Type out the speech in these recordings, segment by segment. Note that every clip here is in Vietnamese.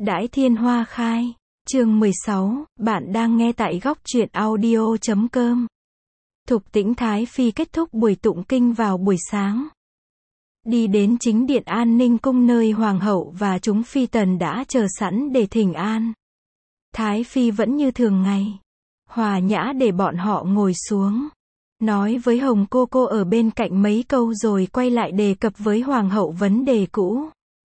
Đãi Thiên Hoa Khai, chương 16, bạn đang nghe tại góc truyện audio.com. Thục Tĩnh Thái Phi kết thúc buổi tụng kinh vào buổi sáng. Đi đến chính điện An Ninh Cung nơi Hoàng hậu và chúng phi tần đã chờ sẵn để thỉnh an. Thái Phi vẫn như thường ngày. Hòa nhã để bọn họ ngồi xuống. Nói với Hồng cô ở bên cạnh mấy câu rồi quay lại đề cập với Hoàng hậu vấn đề cũ.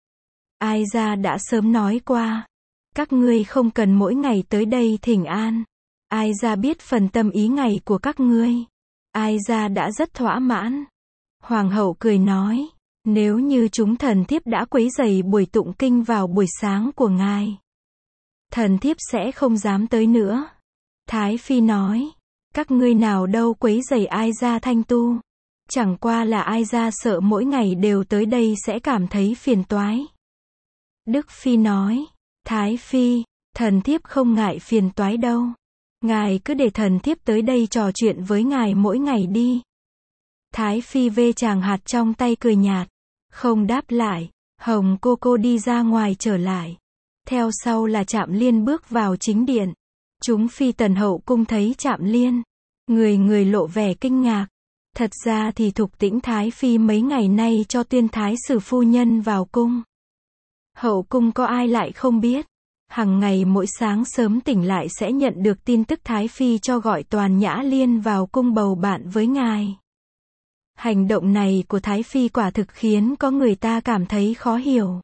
Ai ra đã sớm nói qua. Các ngươi không cần mỗi ngày tới đây thỉnh an. Ai ra biết phần tâm ý ngày của các ngươi. Ai ra đã rất thỏa mãn. Hoàng hậu cười nói. Nếu như chúng thần thiếp đã quấy rầy buổi tụng kinh vào buổi sáng của ngài, thần thiếp sẽ không dám tới nữa. Thái Phi nói. Các ngươi nào đâu quấy rầy ai ra thanh tu. Chẳng qua là ai ra sợ mỗi ngày đều tới đây sẽ cảm thấy phiền toái. Đức Phi nói. Thái Phi, thần thiếp không ngại phiền toái đâu. Ngài cứ để thần thiếp tới đây trò chuyện với ngài mỗi ngày đi. Thái Phi vê chàng hạt trong tay cười nhạt. Không đáp lại. Hồng cô đi ra ngoài trở lại. Theo sau là Trạm Liên bước vào chính điện. Chúng phi tần hậu cung thấy Trạm Liên. Người lộ vẻ kinh ngạc. Thật ra thì Thục Tĩnh Thái Phi mấy ngày nay cho tuyên thái sử phu nhân vào cung. Hậu cung có ai lại không biết. Hằng ngày mỗi sáng sớm tỉnh lại sẽ nhận được tin tức Thái Phi cho gọi Toàn Nhã Liên vào cung bầu bạn với ngài. Hành động này của Thái Phi quả thực khiến có người ta cảm thấy khó hiểu.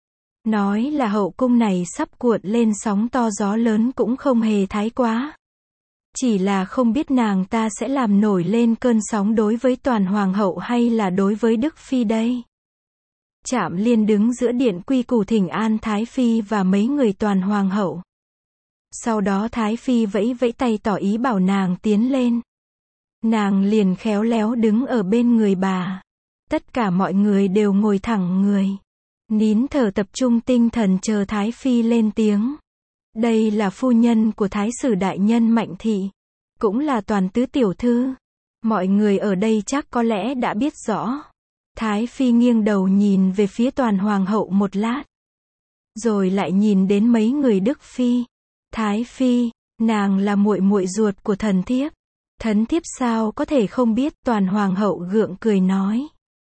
Nói là hậu cung này sắp cuộn lên sóng to gió lớn cũng không hề thái quá. Chỉ là không biết nàng ta sẽ làm nổi lên cơn sóng đối với Toàn Hoàng hậu hay là đối với Đức Phi đây. Trạm Liên đứng giữa điện quy củ thỉnh an Thái Phi và mấy người Toàn Hoàng hậu. Sau đó Thái Phi vẫy tay tỏ ý bảo nàng tiến lên. Nàng liền khéo léo đứng ở bên người bà. Tất cả mọi người đều ngồi thẳng người. Nín thở tập trung tinh thần chờ Thái Phi lên tiếng. Đây là phu nhân của Thái sử đại nhân Mạnh Thị. Cũng là Toàn tứ tiểu thư. Mọi người ở đây chắc có lẽ đã biết rõ. Thái Phi nghiêng đầu nhìn về phía Toàn Hoàng hậu một lát. Rồi lại nhìn đến mấy người Đức Phi. Thái Phi, nàng là muội muội ruột của thần thiếp. Thần thiếp sao có thể không biết. Toàn Hoàng hậu gượng cười nói.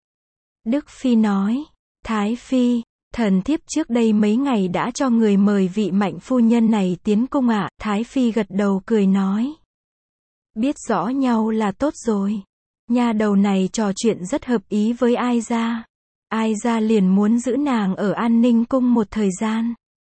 Đức Phi nói. Thái Phi, thần thiếp trước đây mấy ngày đã cho người mời vị Mạnh phu nhân này tiến cung ạ. Thái Phi gật đầu cười nói. Biết rõ nhau là tốt rồi. Nha đầu này trò chuyện rất hợp ý với ai ra. Ai ra liền muốn giữ nàng ở An Ninh cung một thời gian.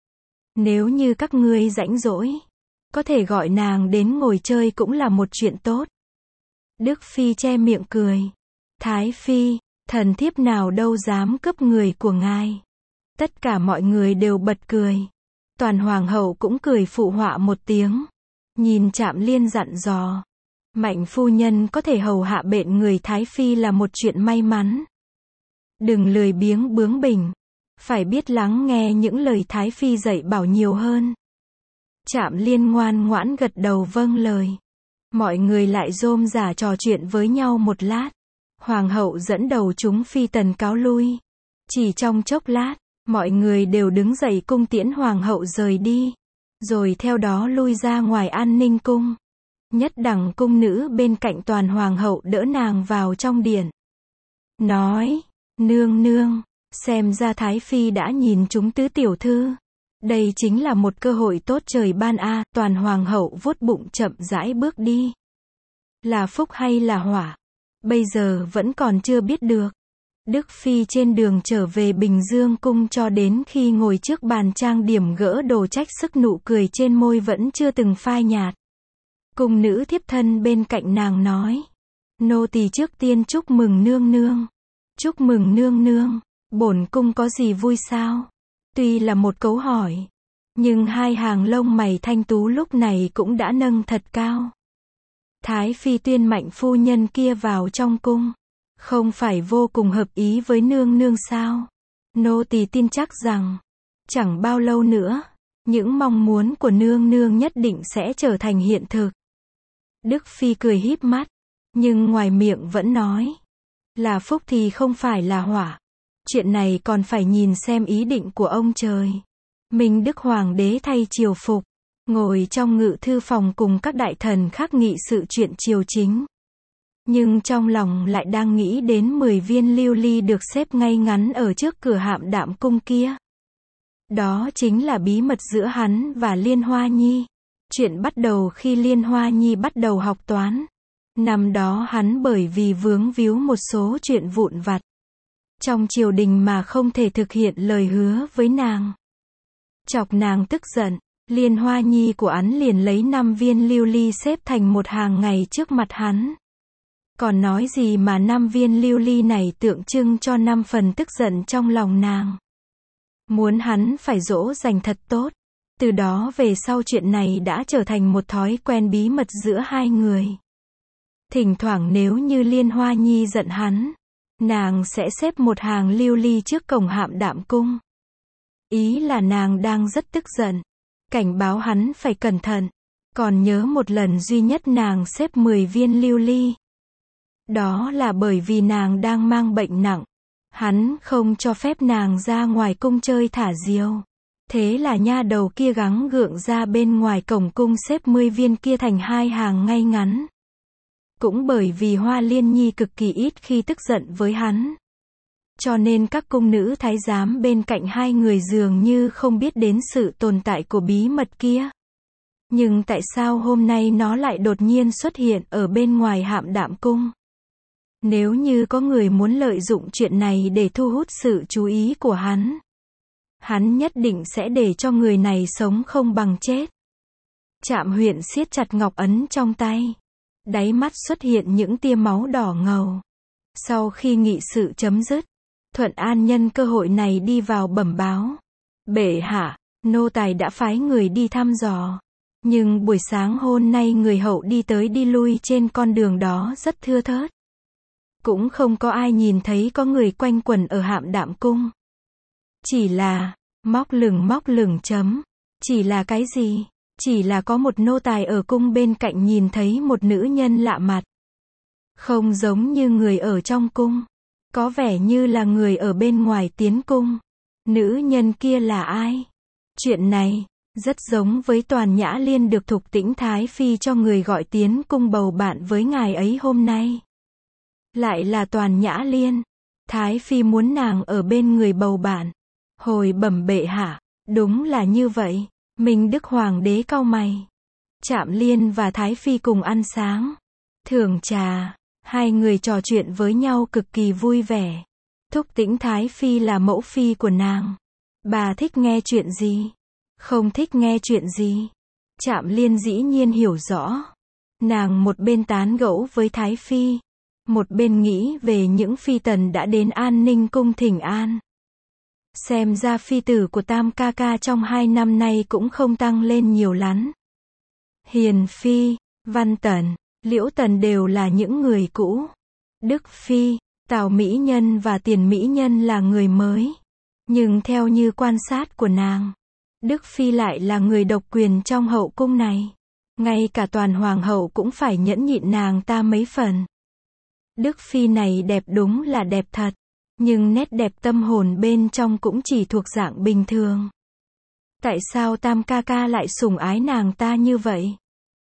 Nếu như các ngươi rảnh rỗi, có thể gọi nàng đến ngồi chơi cũng là một chuyện tốt. Đức Phi che miệng cười. Thái Phi, thần thiếp nào đâu dám cướp người của ngài. Tất cả mọi người đều bật cười. Toàn Hoàng hậu cũng cười phụ họa một tiếng. Nhìn Trạm Liên dặn dò. Mạnh phu nhân có thể hầu hạ bện người Thái Phi là một chuyện may mắn. Đừng lười biếng bướng bỉnh. Phải biết lắng nghe những lời Thái Phi dạy bảo nhiều hơn. Trạm Liên ngoan ngoãn gật đầu vâng lời. Mọi người lại rôm rả trò chuyện với nhau một lát. Hoàng hậu dẫn đầu chúng phi tần cáo lui. Chỉ trong chốc lát, mọi người đều đứng dậy cung tiễn Hoàng hậu rời đi. Rồi theo đó lui ra ngoài An Ninh cung. Nhất đẳng cung nữ bên cạnh Toàn Hoàng hậu đỡ nàng vào trong điện. Nói, nương nương, xem ra Thái Phi đã nhìn chúng tứ tiểu thư. Đây chính là một cơ hội tốt trời ban a. Toàn Hoàng hậu vuốt bụng chậm rãi bước đi. Là phúc hay là họa? Bây giờ vẫn còn chưa biết được. Đức Phi trên đường trở về Bình Dương cung cho đến khi ngồi trước bàn trang điểm gỡ đồ trách sức nụ cười trên môi vẫn chưa từng phai nhạt. Cung nữ thiếp thân bên cạnh nàng nói. Nô tỳ trước tiên chúc mừng nương nương. Chúc mừng nương nương. Bổn cung có gì vui sao? Tuy là một câu hỏi. Nhưng hai hàng lông mày thanh tú lúc này cũng đã nâng thật cao. Thái Phi tuyên Mạnh phu nhân kia vào trong cung. Không phải vô cùng hợp ý với nương nương sao? Nô tỳ tin chắc rằng. Chẳng bao lâu nữa. Những mong muốn của nương nương nhất định sẽ trở thành hiện thực. Đức Phi cười híp mắt. Nhưng ngoài miệng vẫn nói. Là phúc thì không phải là họa. Chuyện này còn phải nhìn xem ý định của ông trời. Minh Đức Hoàng đế thay triều phục, ngồi trong ngự thư phòng cùng các đại thần khác nghị sự chuyện triều chính. Nhưng trong lòng lại đang nghĩ đến 10 viên lưu ly được xếp ngay ngắn ở trước cửa Hạm Đạm Cung kia. Đó chính là bí mật giữa hắn và Liên Hoa Nhi. Chuyện bắt đầu khi Liên Hoa Nhi bắt đầu học toán. Năm đó hắn bởi vì vướng víu một số chuyện vụn vặt trong triều đình mà không thể thực hiện lời hứa với nàng. Chọc nàng tức giận, Liên Hoa Nhi của hắn liền lấy 5 viên lưu ly xếp thành một hàng ngày trước mặt hắn. Còn nói gì mà 5 viên lưu ly này tượng trưng cho 5 phần tức giận trong lòng nàng. Muốn hắn phải dỗ dành thật tốt. Từ đó về sau chuyện này đã trở thành một thói quen bí mật giữa hai người. Thỉnh thoảng nếu như Liên Hoa Nhi giận hắn, nàng sẽ xếp một hàng lưu ly trước cổng Hạm Đạm Cung. Ý là nàng đang rất tức giận, cảnh báo hắn phải cẩn thận. Còn nhớ một lần duy nhất nàng xếp 10 viên lưu ly. Đó là bởi vì nàng đang mang bệnh nặng. Hắn không cho phép nàng ra ngoài cung chơi thả diều. Thế là nha đầu kia gắng gượng ra bên ngoài cổng cung xếp 10 viên kia thành 2 hàng ngay ngắn. Cũng bởi vì Hoa Liên Nhi cực kỳ ít khi tức giận với hắn. Cho nên các cung nữ thái giám bên cạnh hai người dường như không biết đến sự tồn tại của bí mật kia. Nhưng tại sao hôm nay nó lại đột nhiên xuất hiện ở bên ngoài Hạm Đạm Cung? Nếu như có người muốn lợi dụng chuyện này để thu hút sự chú ý của hắn nhất định sẽ để cho người này sống không bằng chết. Trạm Huyền siết chặt ngọc ấn trong tay. Đáy mắt xuất hiện những tia máu đỏ ngầu. Sau khi nghị sự chấm dứt, Thuận An nhân cơ hội này đi vào bẩm báo. Bệ hạ, nô tài đã phái người đi thăm dò. Nhưng buổi sáng hôm nay người hậu đi tới đi lui trên con đường đó rất thưa thớt. Cũng không có ai nhìn thấy có người quanh quẩn ở Hạm Đạm Cung. Chỉ là, móc lửng chấm. Chỉ là cái gì? Chỉ là có một nô tài ở cung bên cạnh nhìn thấy một nữ nhân lạ mặt. Không giống như người ở trong cung. Có vẻ như là người ở bên ngoài tiến cung. Nữ nhân kia là ai? Chuyện này, rất giống với Toàn Nhã Liên được Thục Tĩnh Thái Phi cho người gọi tiến cung bầu bạn với ngài ấy hôm nay. Lại là Toàn Nhã Liên. Thái Phi muốn nàng ở bên người bầu bạn. Hồi bẩm bệ hạ, đúng là như vậy. Minh Đức Hoàng đế cau mày. Trạm Liên và Thái Phi cùng ăn sáng, thưởng trà, hai người trò chuyện với nhau cực kỳ vui vẻ. Thục Tĩnh Thái Phi là mẫu phi của nàng. Bà thích nghe chuyện gì? Không thích nghe chuyện gì? Trạm Liên dĩ nhiên hiểu rõ. Nàng một bên tán gẫu với Thái Phi, một bên nghĩ về những phi tần đã đến An Ninh cung thỉnh an. Xem ra phi tử của Tam ca ca trong 2 năm nay cũng không tăng lên nhiều lắm. Hiền Phi, Văn Tần, Liễu Tần đều là những người cũ. Đức Phi, Tào Mỹ Nhân và Tiền Mỹ Nhân là người mới. Nhưng theo như quan sát của nàng, Đức Phi lại là người độc quyền trong hậu cung này. Ngay cả Toàn Hoàng hậu cũng phải nhẫn nhịn nàng ta mấy phần. Đức Phi này đẹp đúng là đẹp thật. Nhưng nét đẹp tâm hồn bên trong cũng chỉ thuộc dạng bình thường. Tại sao Tam ca ca lại sủng ái nàng ta như vậy?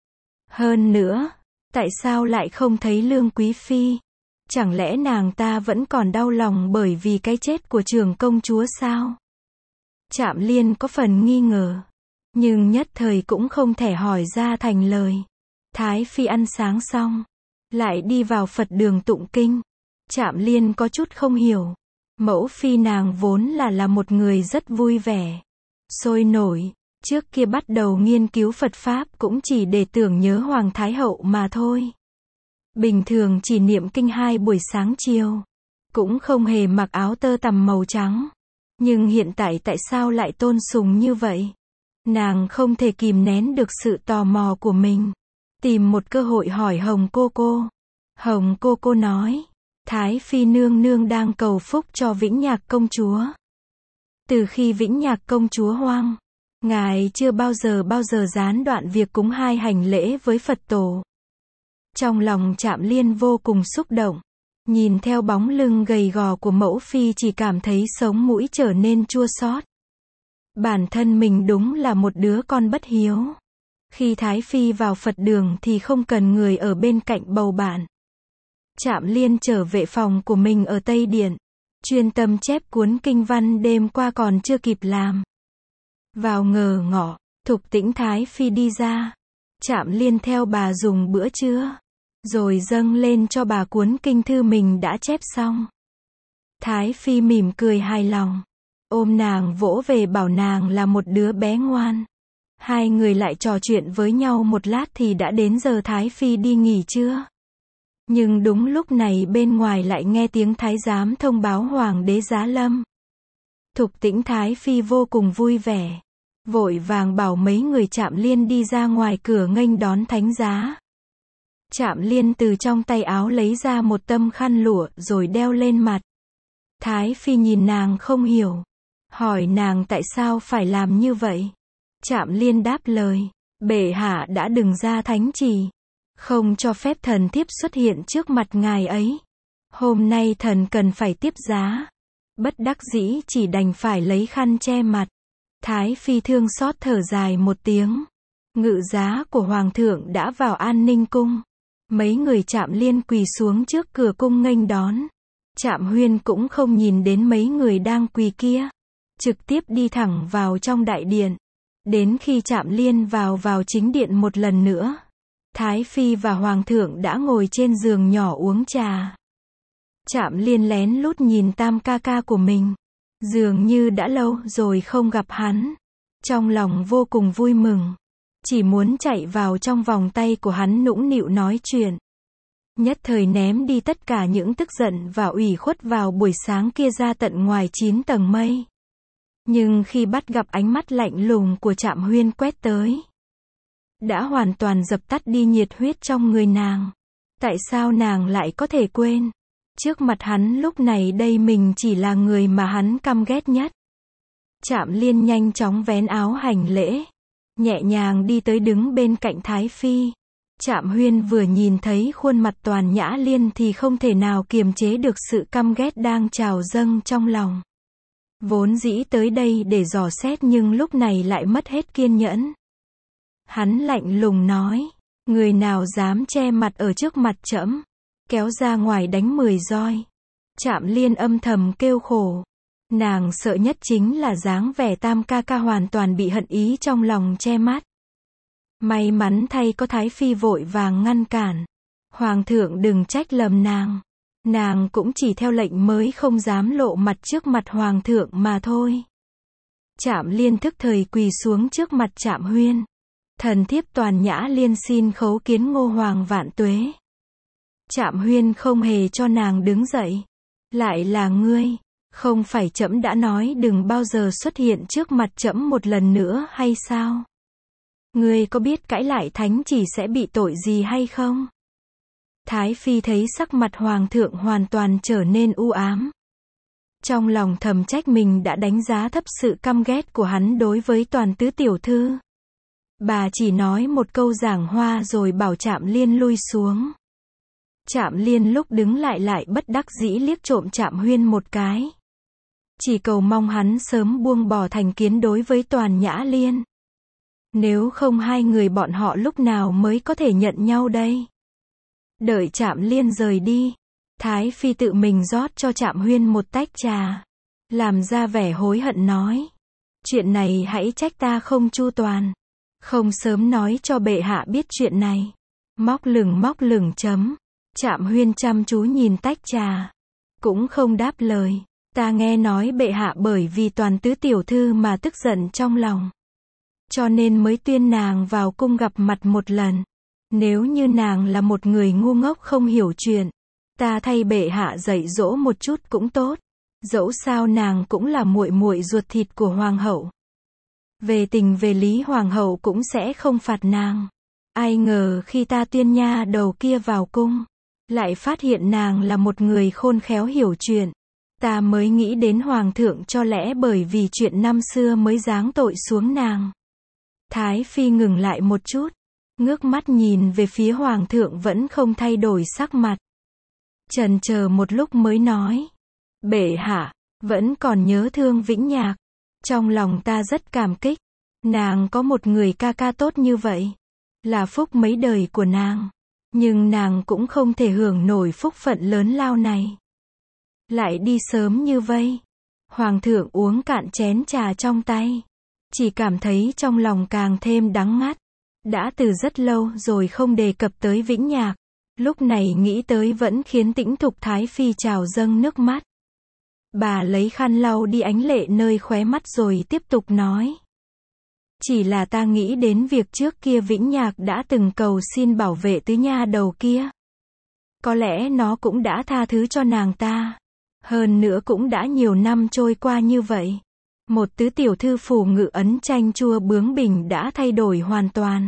Hơn nữa, tại sao lại không thấy Lương Quý Phi? Chẳng lẽ nàng ta vẫn còn đau lòng bởi vì cái chết của Trường công chúa sao? Trạm Liên có phần nghi ngờ, nhưng nhất thời cũng không thể hỏi ra thành lời. Thái Phi ăn sáng xong, lại đi vào Phật đường tụng kinh. Trạm Liên có chút không hiểu. Mẫu phi nàng vốn là một người rất vui vẻ, sôi nổi. Trước kia bắt đầu nghiên cứu Phật Pháp cũng chỉ để tưởng nhớ Hoàng Thái Hậu mà thôi. Bình thường chỉ niệm kinh 2 buổi sáng chiều. Cũng không hề mặc áo tơ tằm màu trắng. Nhưng hiện tại sao lại tôn sùng như vậy? Nàng không thể kìm nén được sự tò mò của mình. Tìm một cơ hội hỏi Hồng cô cô. Hồng cô cô nói. Thái Phi nương nương đang cầu phúc cho Vĩnh Nhạc công chúa. Từ khi Vĩnh Nhạc công chúa hoang, ngài chưa bao giờ gián đoạn việc cúng 2 hành lễ với Phật tổ. Trong lòng Trạm Liên vô cùng xúc động. Nhìn theo bóng lưng gầy gò của mẫu phi chỉ cảm thấy sống mũi trở nên chua xót. Bản thân mình đúng là một đứa con bất hiếu. Khi Thái Phi vào Phật đường thì không cần người ở bên cạnh bầu bạn. Trạm Liên trở về phòng của mình ở Tây Điện, chuyên tâm chép cuốn kinh văn đêm qua còn chưa kịp làm. Vào ngờ ngọ, Thục Tĩnh Thái Phi đi ra. Trạm Liên theo bà dùng bữa trưa, rồi dâng lên cho bà cuốn kinh thư mình đã chép xong. Thái Phi mỉm cười hài lòng, ôm nàng vỗ về bảo nàng là một đứa bé ngoan. Hai người lại trò chuyện với nhau một lát thì đã đến giờ Thái Phi đi nghỉ trưa. Nhưng đúng lúc này bên ngoài lại nghe tiếng thái giám thông báo hoàng đế giá lâm. Thục Tĩnh Thái Phi vô cùng vui vẻ, vội vàng bảo mấy người Trạm Liên đi ra ngoài cửa nghênh đón thánh giá. Trạm Liên từ trong tay áo lấy ra một tấm khăn lụa rồi đeo lên mặt. Thái Phi nhìn nàng không hiểu, hỏi nàng tại sao phải làm như vậy. Trạm Liên đáp lời, bệ hạ đã đừng ra thánh chỉ, không cho phép thần thiếp xuất hiện trước mặt ngài ấy. Hôm nay thần cần phải tiếp giá. Bất đắc dĩ chỉ đành phải lấy khăn che mặt. Thái Phi thương xót thở dài một tiếng. Ngự giá của hoàng thượng đã vào An Ninh cung. Mấy người Trạm Liên quỳ xuống trước cửa cung nghênh đón. Trạm Huyên cũng không nhìn đến mấy người đang quỳ kia, trực tiếp đi thẳng vào trong đại điện. Đến khi Trạm Liên vào chính điện một lần nữa, Thái Phi và hoàng thượng đã ngồi trên giường nhỏ uống trà. Trạm Liên lén lút nhìn tam ca ca của mình, dường như đã lâu rồi không gặp hắn. Trong lòng vô cùng vui mừng, chỉ muốn chạy vào trong vòng tay của hắn nũng nịu nói chuyện. Nhất thời ném đi tất cả những tức giận và ủy khuất vào buổi sáng kia ra tận ngoài 9 tầng mây. Nhưng khi bắt gặp ánh mắt lạnh lùng của Trạm Huyên quét tới, đã hoàn toàn dập tắt đi nhiệt huyết trong người nàng. Tại sao nàng lại có thể quên? Trước mặt hắn lúc này đây mình chỉ là người mà hắn căm ghét nhất. Trạm Liên nhanh chóng vén áo hành lễ, nhẹ nhàng đi tới đứng bên cạnh Thái Phi. Trạm Huyên vừa nhìn thấy khuôn mặt Toàn Nhã Liên thì không thể nào kiềm chế được sự căm ghét đang trào dâng trong lòng. Vốn dĩ tới đây để dò xét nhưng lúc này lại mất hết kiên nhẫn. Hắn lạnh lùng nói, người nào dám che mặt ở trước mặt trẫm, kéo ra ngoài đánh 10 roi. Trạm Liên âm thầm kêu khổ. Nàng sợ nhất chính là dáng vẻ tam ca ca hoàn toàn bị hận ý trong lòng che mắt. May mắn thay có Thái Phi vội vàng ngăn cản. Hoàng thượng đừng trách lầm nàng. Nàng cũng chỉ theo lệnh mới không dám lộ mặt trước mặt hoàng thượng mà thôi. Trạm Liên thức thời quỳ xuống trước mặt Trạm Huyên. Thần thiếp Toàn Nhã Liên xin khấu kiến Ngô Hoàng vạn tuế. Trạm Huyên không hề cho nàng đứng dậy. Lại là ngươi, không phải trẫm đã nói đừng bao giờ xuất hiện trước mặt trẫm một lần nữa hay sao? Ngươi có biết cãi lại thánh chỉ sẽ bị tội gì hay không? Thái Phi thấy sắc mặt hoàng thượng hoàn toàn trở nên u ám. Trong lòng thầm trách mình đã đánh giá thấp sự căm ghét của hắn đối với Toàn tứ tiểu thư. Bà chỉ nói một câu giảng hoa rồi bảo Trạm Liên lui xuống. Trạm Liên lúc đứng lại bất đắc dĩ liếc trộm Trạm Huyên một cái. Chỉ cầu mong hắn sớm buông bỏ thành kiến đối với Toàn Nhã Liên. Nếu không hai người bọn họ lúc nào mới có thể nhận nhau đây? Đợi Trạm Liên rời đi, Thái Phi tự mình rót cho Trạm Huyên một tách trà, làm ra vẻ hối hận nói, chuyện này hãy trách ta không chu toàn, không sớm nói cho bệ hạ biết chuyện này. Móc lửng chấm. Trạm Huyên chăm chú nhìn tách trà, cũng không đáp lời. Ta nghe nói bệ hạ bởi vì Toàn tứ tiểu thư mà tức giận trong lòng, cho nên mới tuyên nàng vào cung gặp mặt một lần. Nếu như nàng là một người ngu ngốc không hiểu chuyện, ta thay bệ hạ dạy dỗ một chút cũng tốt. Dẫu sao nàng cũng là muội muội ruột thịt của hoàng hậu. Về tình về lý hoàng hậu cũng sẽ không phạt nàng. Ai ngờ khi ta tuyên nha đầu kia vào cung, lại phát hiện nàng là một người khôn khéo hiểu chuyện. Ta mới nghĩ đến hoàng thượng cho lẽ bởi vì chuyện năm xưa mới giáng tội xuống nàng. Thái Phi ngừng lại một chút, ngước mắt nhìn về phía hoàng thượng vẫn không thay đổi sắc mặt. Chần chờ một lúc mới nói, bệ hạ, vẫn còn nhớ thương Vĩnh Nhạc. Trong lòng ta rất cảm kích. Nàng có một người ca ca tốt như vậy. Là phúc mấy đời của nàng. Nhưng nàng cũng không thể hưởng nổi phúc phận lớn lao này. Lại đi sớm như vây. Hoàng thượng uống cạn chén trà trong tay. Chỉ cảm thấy trong lòng càng thêm đắng ngắt. Đã từ rất lâu rồi không đề cập tới Vĩnh Nhạc. Lúc này nghĩ tới vẫn khiến Tĩnh Thục Thái Phi trào dâng nước mắt. Bà lấy khăn lau đi ánh lệ nơi khóe mắt rồi tiếp tục nói. Chỉ là ta nghĩ đến việc trước kia Vĩnh Nhạc đã từng cầu xin bảo vệ tứ nha đầu kia. Có lẽ nó cũng đã tha thứ cho nàng ta. Hơn nữa cũng đã nhiều năm trôi qua như vậy. Một tứ tiểu thư phủ ngự ấn chanh chua bướng bỉnh đã thay đổi hoàn toàn.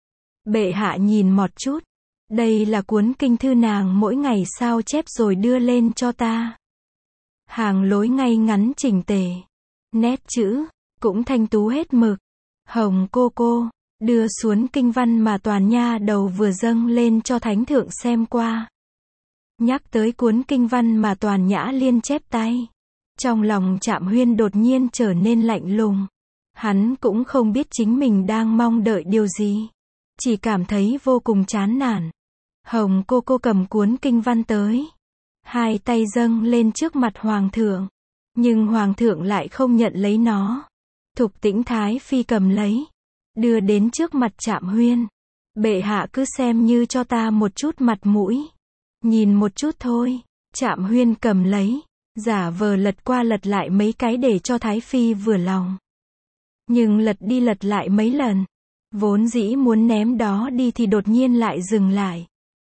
Bệ hạ nhìn một chút. Đây là cuốn kinh thư nàng mỗi ngày sao chép rồi đưa lên cho ta. Hàng lối ngay ngắn chỉnh tề. Nét chữ, cũng thanh tú hết mực. Hồng cô, đưa xuống kinh văn mà toàn nha đầu vừa dâng lên cho thánh thượng xem qua. Nhắc tới cuốn kinh văn mà toàn nhã liên chép tay. Trong lòng Trạm Huyên đột nhiên trở nên lạnh lùng. Hắn cũng không biết chính mình đang mong đợi điều gì. Chỉ cảm thấy vô cùng chán nản. Hồng cô cầm cuốn kinh văn tới. Hai tay dâng lên trước mặt hoàng thượng. Nhưng hoàng thượng lại không nhận lấy nó. Thục Tĩnh Thái Phi cầm lấy. Đưa đến trước mặt Trạm Huyên. Bệ hạ cứ xem như cho ta một chút mặt mũi. Nhìn một chút thôi. Trạm Huyên cầm lấy. Giả vờ lật qua lật lại mấy cái để cho Thái Phi vừa lòng. Nhưng lật đi lật lại mấy lần. Vốn dĩ muốn ném đó đi thì đột nhiên lại dừng lại.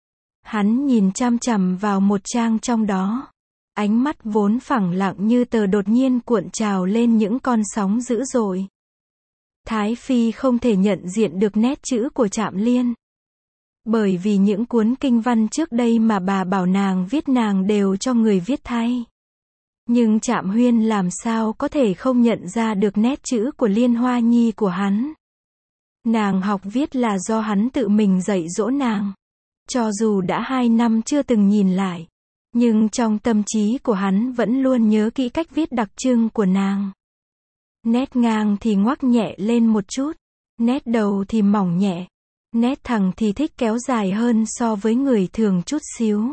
Hắn nhìn chằm chằm vào một trang trong đó. Ánh mắt vốn phẳng lặng như tờ đột nhiên cuộn trào lên những con sóng dữ dội. Thái Phi không thể nhận diện được nét chữ của Trạm Liên. Bởi vì những cuốn kinh văn trước đây mà bà bảo nàng viết nàng đều cho người viết thay. Nhưng Trạm Huyên làm sao có thể không nhận ra được nét chữ của Liên Hoa Nhi của hắn. Nàng học viết là do hắn tự mình dạy dỗ nàng. Cho dù đã 2 năm chưa từng nhìn lại. Nhưng trong tâm trí của hắn vẫn luôn nhớ kỹ cách viết đặc trưng của nàng. Nét ngang thì ngoắc nhẹ lên một chút. Nét đầu thì mỏng nhẹ. Nét thẳng thì thích kéo dài hơn so với người thường chút xíu.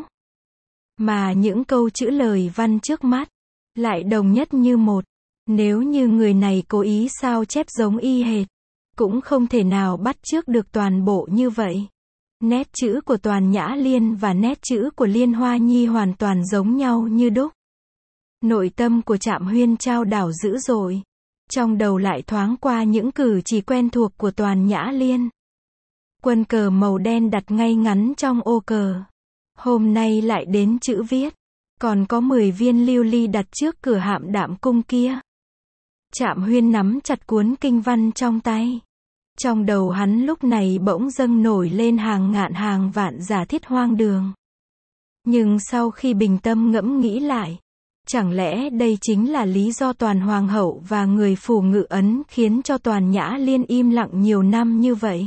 Mà những câu chữ lời văn trước mắt lại đồng nhất như một. Nếu như người này cố ý sao chép giống y hệt, cũng không thể nào bắt chước được toàn bộ như vậy. Nét chữ của Toàn Nhã Liên và nét chữ của Liên Hoa Nhi hoàn toàn giống nhau như đúc. Nội tâm của Trạm Huyên chao đảo dữ dội. Trong đầu lại thoáng qua những cử chỉ quen thuộc của Toàn Nhã Liên. Quân cờ màu đen đặt ngay ngắn trong ô cờ. Hôm nay lại đến chữ viết. Còn có 10 viên lưu ly đặt trước cửa Hạm Đạm Cung kia. Trạm Huyên nắm chặt cuốn kinh văn trong tay. Trong đầu hắn lúc này bỗng dâng nổi lên hàng ngàn hàng vạn giả thiết hoang đường. Nhưng sau khi bình tâm ngẫm nghĩ lại, chẳng lẽ đây chính là lý do Toàn Hoàng hậu và người phủ ngự ấn khiến cho Toàn Nhã Liên im lặng nhiều năm như vậy?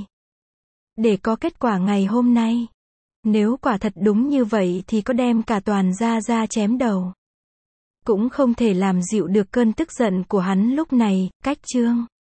Để có kết quả ngày hôm nay. Nếu quả thật đúng như vậy thì có đem cả Toàn gia ra chém đầu. Cũng không thể làm dịu được cơn tức giận của hắn lúc này. Cách chương